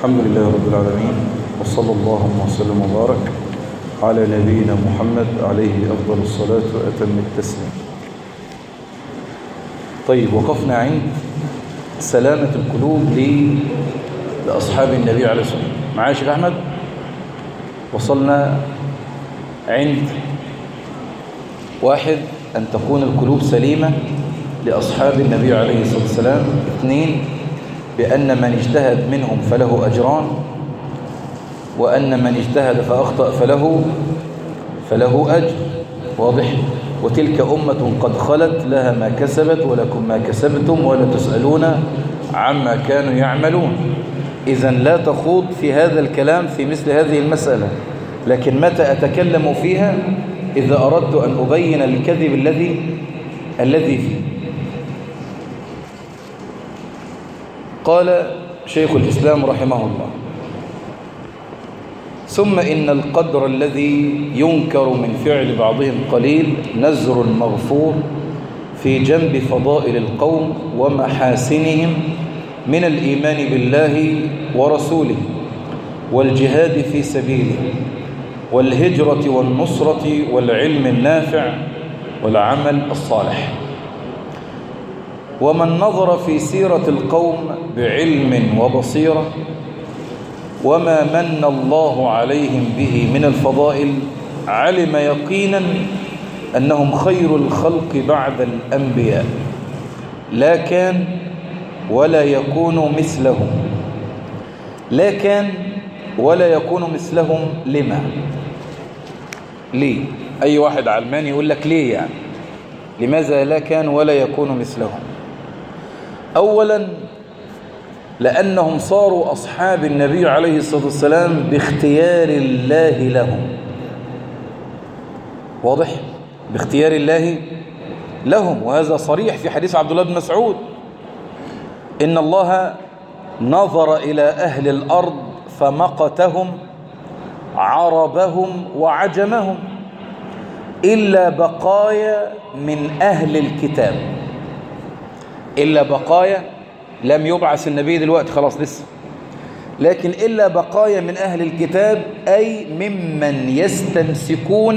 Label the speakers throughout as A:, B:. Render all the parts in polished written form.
A: الحمد لله رب العالمين، وصلى الله وسلم وبارك على نبينا محمد عليه أفضل الصلاة وأتم التسليم. طيب، وقفنا عند سلامة القلوب لأصحاب النبي عليه الصلاة والسلام. معايا شيخ أحمد؟ وصلنا عند 1 أن تكون القلوب سليمة لأصحاب النبي عليه الصلاة والسلام. 2 بأن من اجتهد منهم فله أجران، وأن من اجتهد فأخطأ فله أجر. واضح؟ وتلك أمة قد خلت لها ما كسبت ولكم ما كسبتم ولا تسألون عما كانوا يعملون. إذن لا تخوض في هذا الكلام في مثل هذه المسألة، لكن متى أتكلم فيها؟ إذا أردت أن أبين الكذب الذي فيه. قال شيخ الإسلام رحمه الله: ثم إن القدر الذي ينكر من فعل بعضهم قليل نزر مغفور في جنب فضائل القوم ومحاسنهم من الإيمان بالله ورسوله والجهاد في سبيله والهجرة والنصرة والعلم النافع والعمل الصالح. ومن نظر في سيرة القوم بعلم وبصيرة وما من الله عليهم به من الفضائل علم يقينا أنهم خير الخلق بعد الأنبياء، لا كان ولا يكون مثلهم. لا كان ولا يكون مثلهم. لما؟ ليه؟ أي واحد علماني يقول لك ليه يعني؟ لماذا لا كان ولا يكون مثلهم؟ أولا، لأنهم صاروا أصحاب النبي عليه الصلاة والسلام باختيار الله لهم. واضح؟ باختيار الله لهم، وهذا صريح في حديث عبد الله بن مسعود: إن الله نظر إلى أهل الأرض فمقتهم عربهم وعجمهم إلا بقايا من أهل الكتاب. إلا بقايا، لم يبعث النبي دلوقتي خلاص لسه، لكن إلا بقايا من أهل الكتاب، أي ممن يستمسكون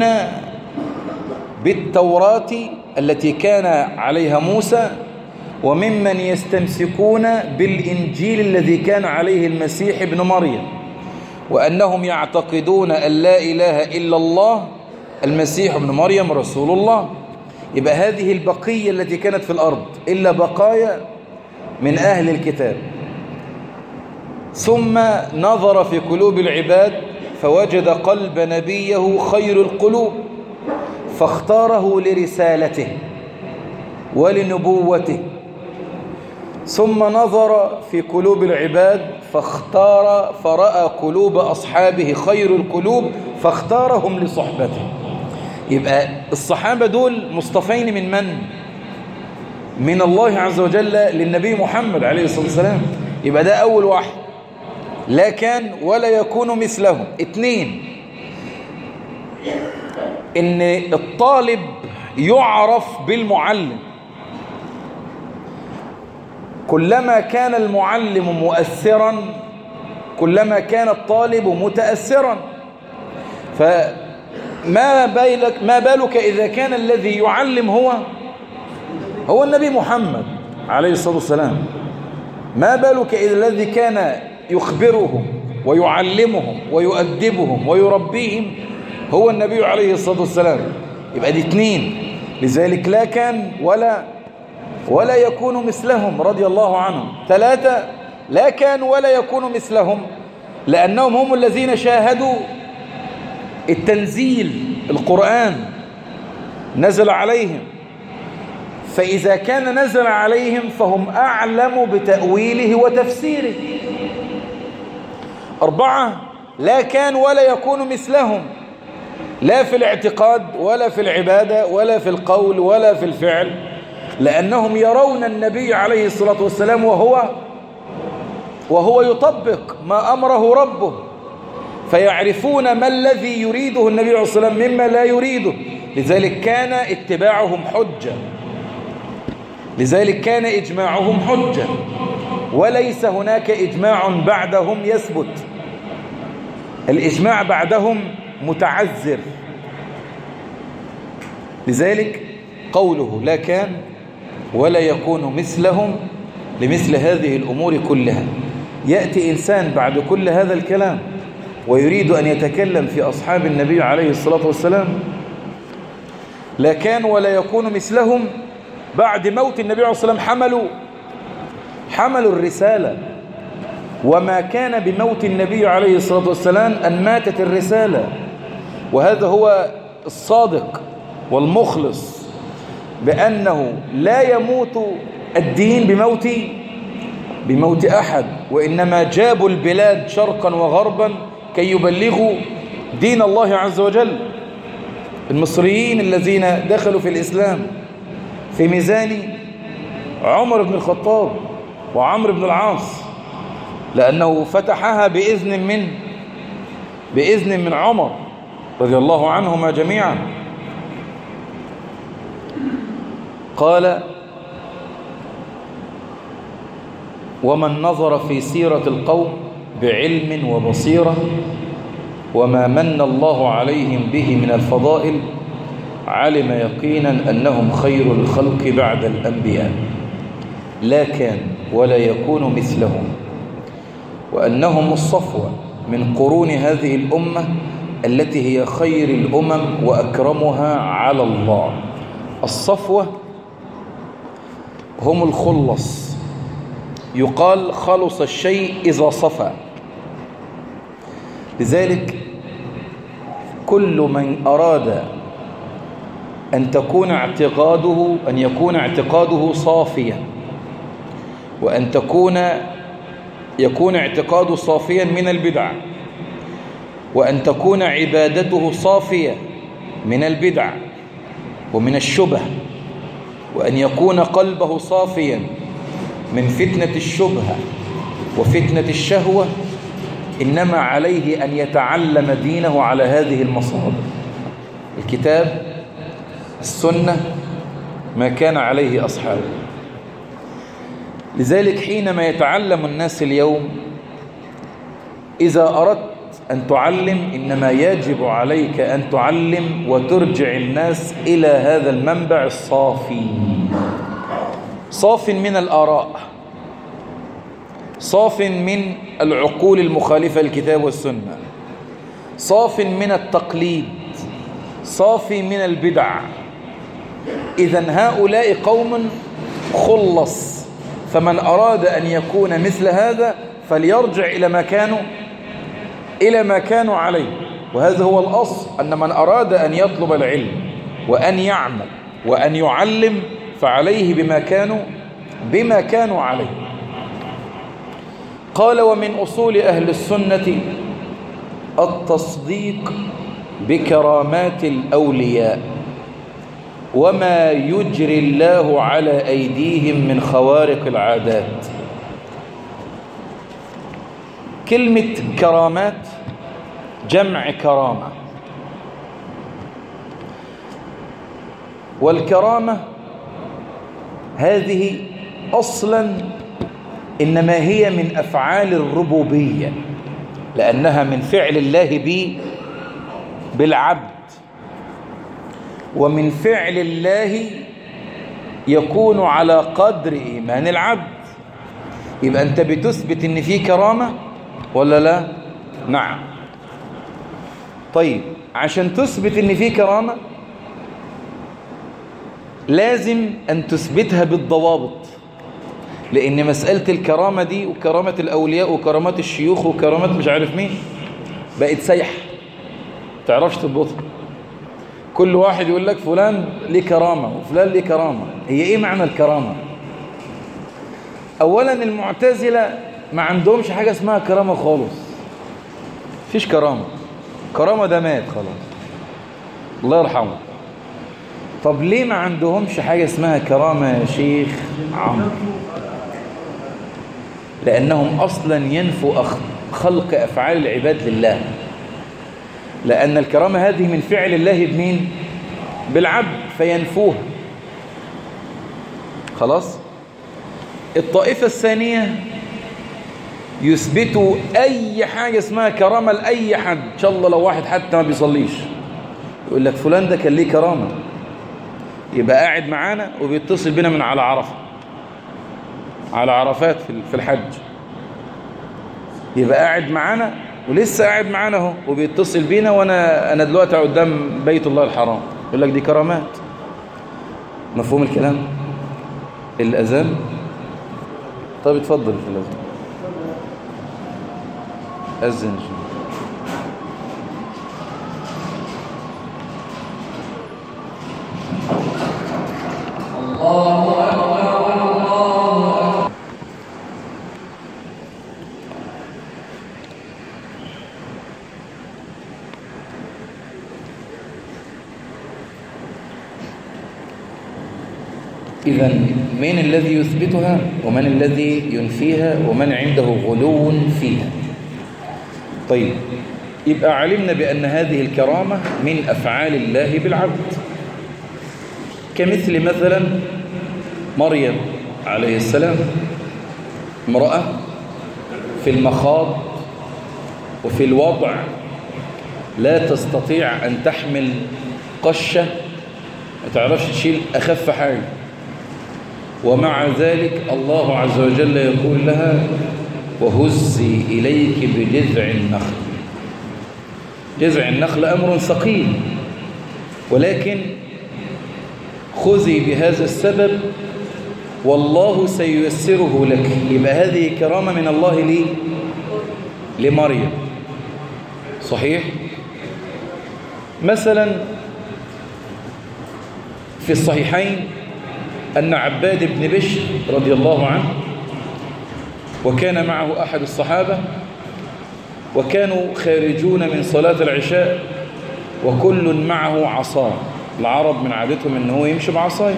A: بالتوراة التي كان عليها موسى، وممن يستمسكون بالإنجيل الذي كان عليه المسيح ابن مريم، وأنهم يعتقدون أن لا إله إلا الله، المسيح ابن مريم رسول الله. يبقى هذه البقية التي كانت في الأرض إلا بقايا من أهل الكتاب. ثم نظر في قلوب العباد فوجد قلب نبيه خير القلوب فاختاره لرسالته ولنبوته. ثم نظر في قلوب العباد فرأى قلوب أصحابه خير القلوب فاختارهم لصحبته. يبقى الصحابة دول مصطفين من من؟ من الله عز وجل للنبي محمد عليه الصلاة والسلام. يبقى ده أول واحد، لا كان ولا يكون مثلهم. 2 إن الطالب يعرف بالمعلم. كلما كان المعلم مؤثرا كلما كان الطالب متأثرا. فما بالك إذا كان الذي يعلم هو النبي محمد عليه الصلاة والسلام؟ ما بالك إذا الذي كان يخبرهم ويعلمهم ويؤدبهم ويربيهم هو النبي عليه الصلاة والسلام؟ يبقى دي 2. لذلك لا كان ولا يكون مثلهم رضي الله عنهم. 3 لا كان ولا يكون مثلهم لأنهم هم الذين شاهدوا التنزيل، القرآن نزل عليهم، فإذا كان نزل عليهم فهم أعلم بتأويله وتفسيره. 4 لا كان ولا يكون مثلهم، لا في الاعتقاد ولا في العبادة ولا في القول ولا في الفعل، لأنهم يرون النبي عليه الصلاة والسلام وهو يطبق ما أمره ربه، فيعرفون ما الذي يريده النبي عليه الصلاة والسلام مما لا يريده. لذلك كان اتباعهم حجة، لذلك كان إجماعهم حجة. وليس هناك إجماع بعدهم يثبت. الإجماع بعدهم متعذر. لذلك قوله لا كان ولا يكون مثلهم لمثل هذه الأمور كلها. يأتي إنسان بعد كل هذا الكلام ويريد أن يتكلم في أصحاب النبي عليه الصلاة والسلام، لا كان ولا يكون مثلهم. بعد موت النبي عليه الصلاة والسلام حملوا الرسالة، وما كان بموت النبي عليه الصلاة والسلام أن ماتت الرسالة. وهذا هو الصادق والمخلص، بأنه لا يموت الدين بموت أحد، وإنما جابوا البلاد شرقا وغربا كي يبلغوا دين الله عز وجل. المصريين الذين دخلوا في الإسلام في ميزان عمر بن الخطاب وعمرو بن العاص، لأنه فتحها بإذن من عمر رضي الله عنهما جميعا. قال: ومن نظر في سيرة القوم بعلم وبصيرة وما من الله عليهم به من الفضائل علم يقينا أنهم خير الخلق بعد الأنبياء، لا كان ولا يكون مثلهم، وأنهم الصفوة من قرون هذه الأمة التي هي خير الأمم وأكرمها على الله. الصفوة هم الخلص، يقال خلص الشيء إذا صفى. لذلك كل من أراد أن يكون اعتقاده صافيا، وأن يكون اعتقاده صافيا من البدع، وأن تكون عبادته صافية من البدع ومن الشبه، وأن يكون قلبه صافيا من فتنة الشبهة وفتنة الشهوة، إنما عليه أن يتعلم دينه على هذه المصادر: الكتاب، السنة، ما كان عليه أصحابه. لذلك حينما يتعلم الناس اليوم، إذا أردت أن تعلم إنما يجب عليك أن تعلم وترجع الناس إلى هذا المنبع الصافي، صاف من الآراء، صاف من العقول المخالفة للكتاب والسنة، صاف من التقليد، صاف من البدع. إذن هؤلاء قوم خلص، فمن أراد أن يكون مثل هذا فليرجع إلى ما كانوا عليه. وهذا هو الأصل، أن من أراد أن يطلب العلم وأن يعمل وأن يعلم فعليه بما كانوا عليه. قال: ومن أصول أهل السنة التصديق بكرامات الأولياء وما يجري الله على أيديهم من خوارق العادات. كلمة كرامات جمع كرامة، والكرامة هذه أصلا إنما هي من أفعال الربوبية، لأنها من فعل الله بالعبد، ومن فعل الله يكون على قدر إيمان العبد. يبقى أنت بتثبت إن في كرامة ولا لا؟ نعم. طيب، عشان تثبت إن في كرامة لازم أن تثبتها بالضوابط، لأن مسألة الكرامة دي وكرامة الأولياء وكرامات الشيوخ وكرامات مش عارف مين بقت سيح، تعرفش تضبطها. كل واحد يقول لك فلان ليه كرامة وفلان ليه كرامة. هي إيه معنى الكرامة؟ أولا المعتزلة ما عندهمش حاجة اسمها كرامة خالص، فيش كرامة ده مات خلاص، الله يرحمه. طب ليه ما عندهمش حاجة اسمها كرامة يا شيخ عمرو؟ لأنهم أصلا ينفوا خلق أفعال العباد لله، لأن الكرامة هذه من فعل الله بمين؟ بالعبد، فينفوها. خلاص. الطائفة الثانية يثبتوا أي حاجة اسمها كرامة لأي حد، إن شاء الله لو واحد حتى ما بيصليش يقول لك فلان ده كان ليه كرامة، يبقى قاعد معانا وبيتصل بنا من على عرفة، على عرفات في الحج، يبقى قاعد معانا ولسه قاعد معانا اهو وبيتصل بينا وانا دلوقتي قدام بيت الله الحرام، يقول لك دي كرامات. مفهوم الكلام؟ الأذان. طيب اتفضل في الأذان، أذن. الله أكبر الله. إذن من الذي يثبتها ومن الذي ينفيها ومن عنده غلو فيها؟ طيب، يبقى علمنا بأن هذه الكرامة من أفعال الله بالعبد، كمثل مثلا مريم عليه السلام، امرأة في المخاض وفي الوضع لا تستطيع أن تحمل قشة، ما تعرفش تشيل أخف حاجة، ومع ذلك الله عز وجل يقول لها وهزي إليك بجذع النخل. جذع النخل أمر ثقيل، ولكن خذي بهذا السبب والله سييسره لك. يبقى هذه كرامة من الله لمريم. صحيح؟ مثلا في الصحيحين أن عباد بن بشر رضي الله عنه وكان معه أحد الصحابة، وكانوا خارجون من صلاة العشاء وكل معه عصا. العرب من عادتهم أنه يمشي بعصايه،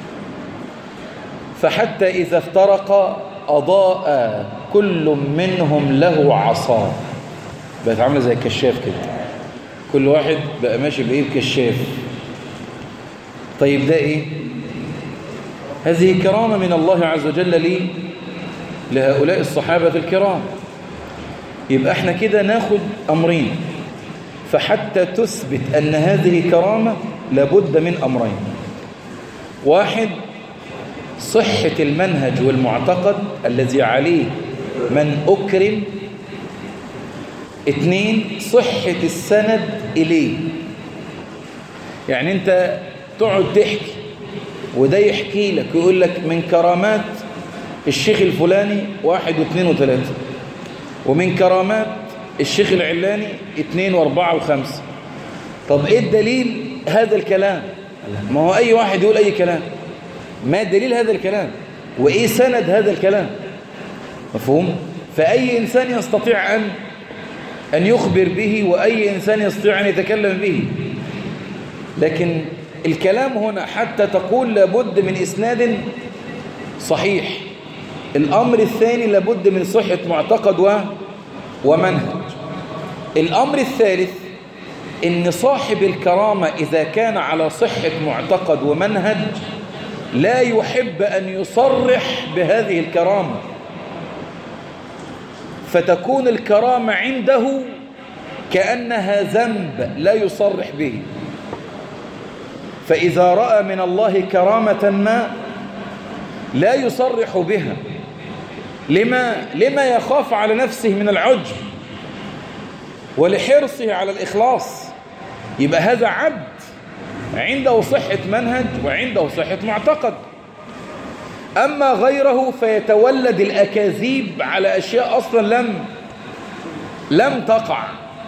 A: فحتى إذا افترق أضاء كل منهم له عصا. بقت عاملة زي الكشاف كده، كل واحد بقى ماشي بإيه؟ بكشاف. طيب ده إيه؟ هذه كرامة من الله عز وجل لهؤلاء الصحابة الكرام. يبقى احنا كده ناخد أمرين، فحتى تثبت أن هذه كرامة لابد من أمرين: واحد، صحة المنهج والمعتقد الذي عليه من أكرم. اثنين، صحة السند إليه. يعني أنت تقعد تحكي وده يحكي لك ويقول لك من كرامات الشيخ الفلاني 1 و2 و3، ومن كرامات الشيخ العلاني 2 و4 و5. طب ايه الدليل هذا الكلام؟ ما هو اي واحد يقول اي كلام، ما دليل هذا الكلام وايه سند هذا الكلام؟ مفهوم؟ فاي انسان يستطيع ان يخبر به، واي انسان يستطيع ان يتكلم به، لكن الكلام هنا حتى تقول لابد من إسناد صحيح. الأمر الثاني لابد من صحة معتقد ومنهج. الأمر الثالث إن صاحب الكرامة إذا كان على صحة معتقد ومنهج لا يحب أن يصرح بهذه الكرامة، فتكون الكرامة عنده كأنها ذنب لا يصرح به. فإذا رأى من الله كرامة ما لا يصرح بها. لما يخاف على نفسه من العجب ولحرصه على الإخلاص. يبقى هذا عبد عنده صحة منهج وعنده صحة معتقد. أما غيره فيتولد الأكاذيب على أشياء أصلا لم تقع.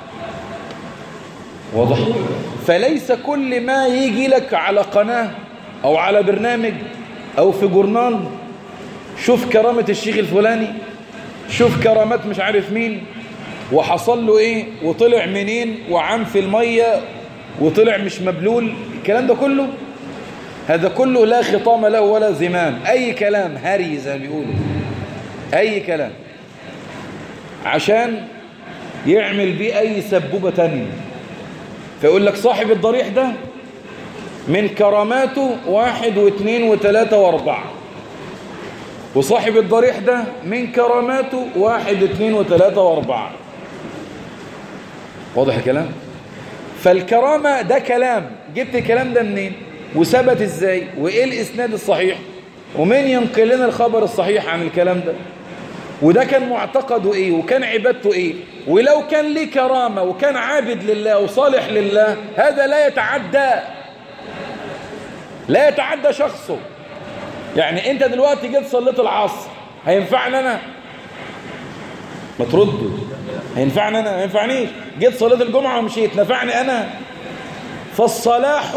A: واضح؟ فليس كل ما يجي لك على قناة أو على برنامج أو في جورنال شوف كرامة الشيخ الفلاني، شوف كرامات مش عارف مين وحصل له إيه وطلع منين وعام في المية وطلع مش مبلول، الكلام ده كله هذا كله لا خطام له ولا زمام، أي كلام هري زي ما بيقولوا، أي كلام عشان يعمل بيه أي سبوبة تانية. فيقول لك صاحب الضريح ده من كراماته 1 و2 و3 و4، وصاحب الضريح ده من كراماته 1 2 و3 و4. واضح الكلام؟ فالكرامة ده كلام، جبت الكلام ده منين وثبت ازاي وايه الاسناد الصحيح ومين ينقل لنا الخبر الصحيح عن الكلام ده، وده كان معتقده ايه وكان عبادته ايه، ولو كان ليه كرامة وكان عابد لله وصالح لله هذا لا يتعدى شخصه. يعني انت دلوقتي جيت صليت العصر، هينفعني انا؟ ما تردوا. هينفعني انا؟ ما ينفعنيش. جيت صليت الجمعة ومشيت، نفعني انا؟ فالصلاح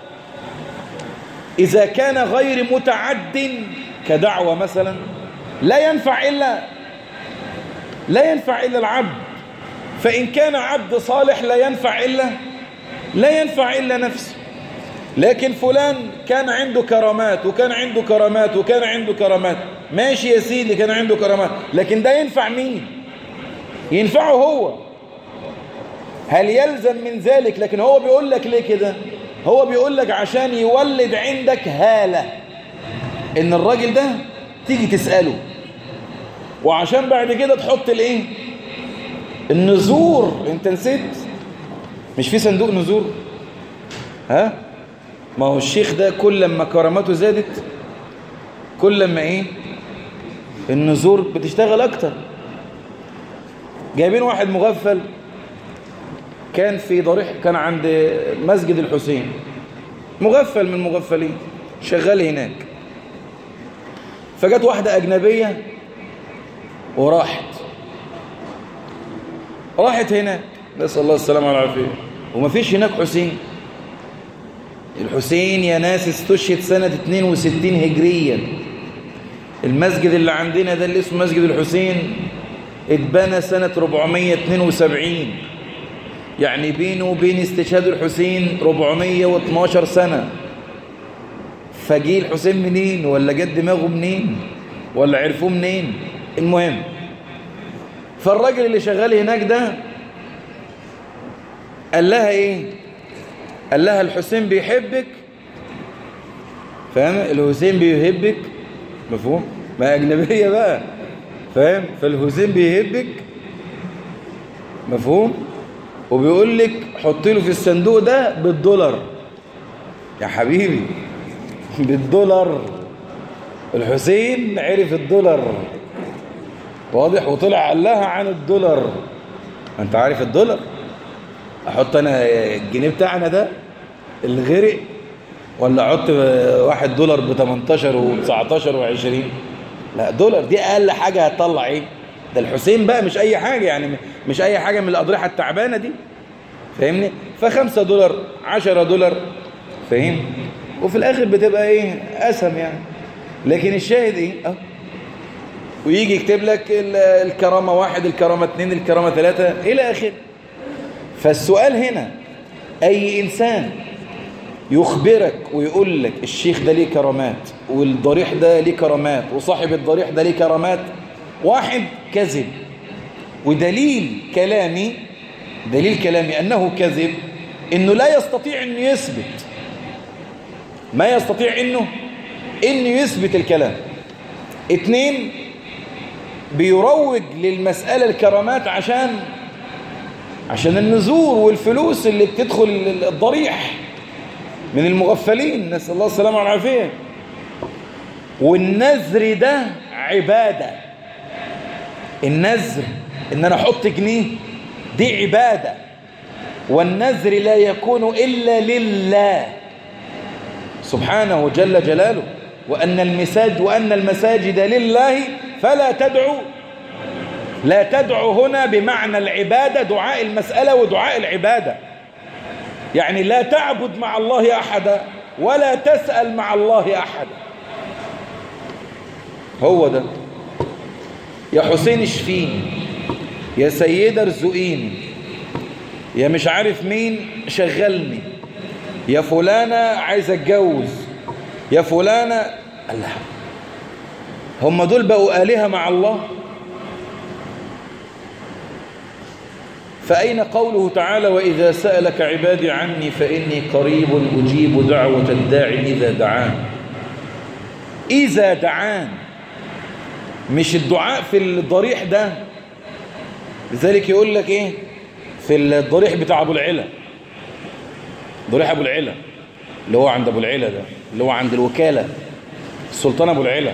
A: اذا كان غير متعد كدعوة مثلا لا ينفع الا العبد. فان كان عبد صالح لا ينفع الا نفسه. لكن فلان كان عنده كرامات وكان عنده كرامات وكان عنده كرامات، ماشي يا سيدي كان عنده كرامات، لكن ده ينفع مين؟ ينفعه هو. هل يلزم من ذلك؟ لكن هو بيقول لك ليه كده؟ هو بيقول لك عشان يولد عندك هالة ان الراجل ده تيجي تسأله، وعشان بعد كده تحط الايه؟ النذور. انت نسيت؟ مش في صندوق نذور؟ ها؟ ما هو الشيخ ده كل لما كراماته زادت كل لما ايه؟ النذور بتشتغل اكتر. جايبين واحد مغفل كان في ضريح، كان عند مسجد الحسين، مغفل من المغفلين شغال هناك. فجت واحدة أجنبية وراحت هناك، نسأل الله السلامة والعافية. ومفيش هناك حسين. الحسين يا ناس استشهد سنة 62 هجريا. المسجد اللي عندنا ده اللي اسمه مسجد الحسين اتبنى سنة 472، يعني بينه وبين استشهاد الحسين 412 سنة. فجي الحسين منين؟ ولا جد دماغه منين؟ ولا عرفوه منين؟ المهم، فالراجل اللي شغال هناك ده قال لها ايه؟ قال لها الحسين بيحبك. فاهم؟ الحسين بيحبك، مفهوم؟ ما أجنبية بقى، فاهم؟ فالحسين بيحبك، مفهوم؟ وبيقول لك حطي له في الصندوق ده بالدولار. يا حبيبي بالدولار. الحسين عرف الدولار، واضح؟ وطلع قال لها عن الدولار. انت عارف الدولار؟ احط انا الجنيه بتاعنا ده اللي غرق، ولا احط $1 ب 18 و19 و20؟ لا، دولار دي اقل حاجه هتطلع ايه؟ ده الحسين بقى مش اي حاجه، يعني مش اي حاجه من الاضرحه التعبانه دي، فاهمني؟ $5 $10، فاهم؟ وفي الاخر بتبقى ايه؟ اسهم يعني. لكن الشاهد ايه؟ ويجي يكتب لك الكرامه 1 الكرامه 2 الكرامه 3 الى اخره. فالسؤال هنا، اي انسان يخبرك ويقول لك الشيخ ده ليه كرامات والضريح ده ليه كرامات وصاحب الضريح ده ليه كرامات، واحد كذب. ودليل كلامي أنه كذب إنه لا يستطيع أن يثبت، ما يستطيع إنه يثبت الكلام. 2، بيروج للمسألة الكرامات عشان النذور والفلوس اللي بتدخل الضريح من المغفلين، نسأل الله السلامة والعافية. والنذر ده عبادة. النذر إن أنا أحط جنيه دي عبادة، والنذر لا يكون إلا لله سبحانه جل جلاله. وأن المساجد لله فلا تدعوا. لا تدعو هنا بمعنى العبادة، دعاء المسألة ودعاء العبادة، يعني لا تعبد مع الله أحدا ولا تسأل مع الله أحدا. هو ده. يا حسين اشفيني، يا سيدة ارزقيني، يا مش عارف مين شغلني، يا فلانة عايز اتجوز، يا فلانة. الله، هم دول بقوا آلهة مع الله؟ فأين قوله تعالى وإذا سألك عبادي عني فإني قريب أجيب دعوة الداعي إذا دعان. إذا دعان، مش الدعاء في الضريح ده. لذلك يقول لك ايه في الضريح بتاع ابو العلا، ضريح ابو العلا اللي هو عند ابو العلا ده، اللي هو عند الوكالة السلطان ابو العلا،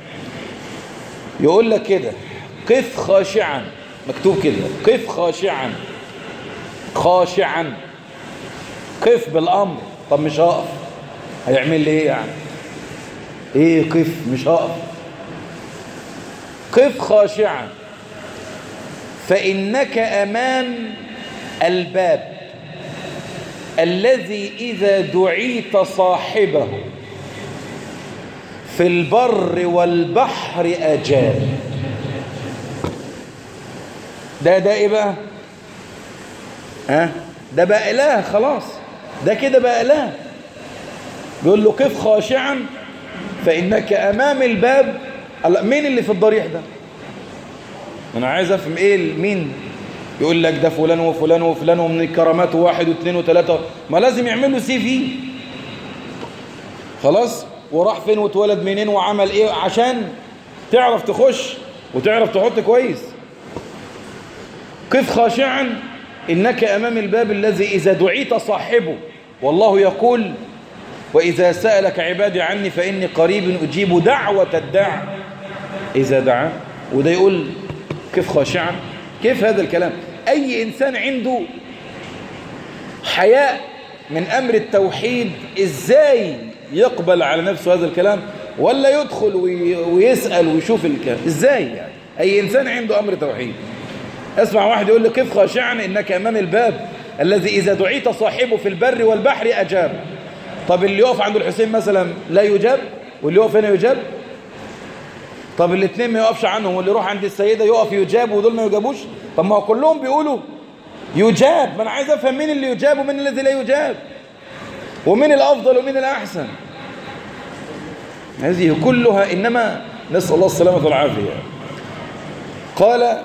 A: يقول لك كده قف خاشعا، مكتوب كده قف خاشعا، خاشعا، قف بالامر. طب مش هقف، هيعمل لي ايه يعني؟ ايه قف مش هقف؟ قف خاشعا فإنك أمام الباب الذي إذا دعيت صاحبه في البر والبحر أجاب. ده ايه بقى؟ ده بقى إله خلاص، ده كده بقى إله. بيقول له قف خاشعا فإنك أمام الباب. مين اللي في الضريح ده؟ أنا عايز أفهم إيه مين. يقول لك ده فلان وفلان وفلان ومن الكرامات 1 و2 و3، ما لازم يعمل له CV خلاص، وراح فين واتولد منين وعمل إيه عشان تعرف تخش وتعرف تحط كويس. قف خاشعا إنك أمام الباب الذي إذا دعيت صاحبه، والله يقول وإذا سألك عبادي عني فإني قريب أجيب دعوة الداع إذا دعا. وده يقول كيف خاشعا؟ كيف هذا الكلام؟ أي إنسان عنده حياء من أمر التوحيد إزاي يقبل على نفسه هذا الكلام، ولا يدخل ويسأل ويشوف الكلام إزاي يعني؟ أي إنسان عنده أمر توحيد. اسمع واحد يقول لك كيف خاشعا إنك أمام الباب الذي إذا دعيت صاحبه في البر والبحر أجاب. طب اللي يقف عند الحسين مثلا لا يجاب، واللي يقف هنا يجاب؟ طب الاثنين ما يقفش عنهم، واللي يروح عند السيدة يقف يجاب ودول ما يجابوش؟ طب ما هو كلهم بيقولوا يجاب. ما انا عايز افهم مين اللي يجاب ومين الذي لا يجاب، ومين الافضل ومين الاحسن. هذه كلها انما نسأل الله السلامة والعافية. قال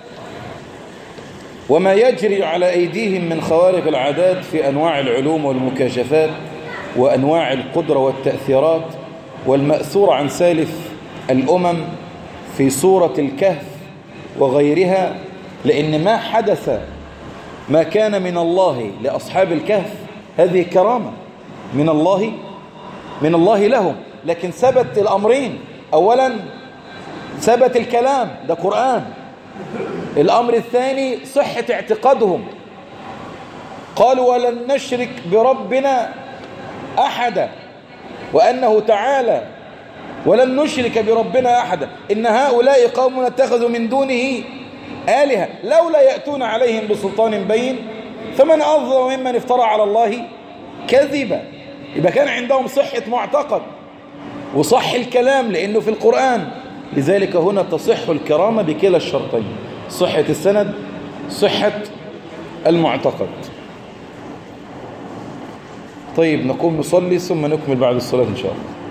A: وما يجري على أيديهم من خوارق العادات في أنواع العلوم والمكاشفات وأنواع القدرة والتأثيرات والمأثور عن سالف الأمم في سورة الكهف وغيرها، لأن ما حدث ما كان من الله لأصحاب الكهف هذه كرامة من الله لهم. لكن ثبت الأمرين، أولا ثبت الكلام ده قرآن، الأمر الثاني صحة اعتقادهم. قالوا ولن نشرك بربنا أحدا، وأنه تعالى ولن نشرك بربنا أحدا إن هؤلاء قوم اتخذوا من دونه آلهة لولا يأتون عليهم بسلطان بين فمن أظلم ممن افترى على الله كذبا. يبقى كان عندهم صحة معتقد وصح الكلام لأنه في القرآن. لذلك هنا تصح الكرامة بكلا الشرطين، صحة السند صحة المعتقد. طيب نقوم نصلي ثم نكمل بعد الصلاة إن شاء الله.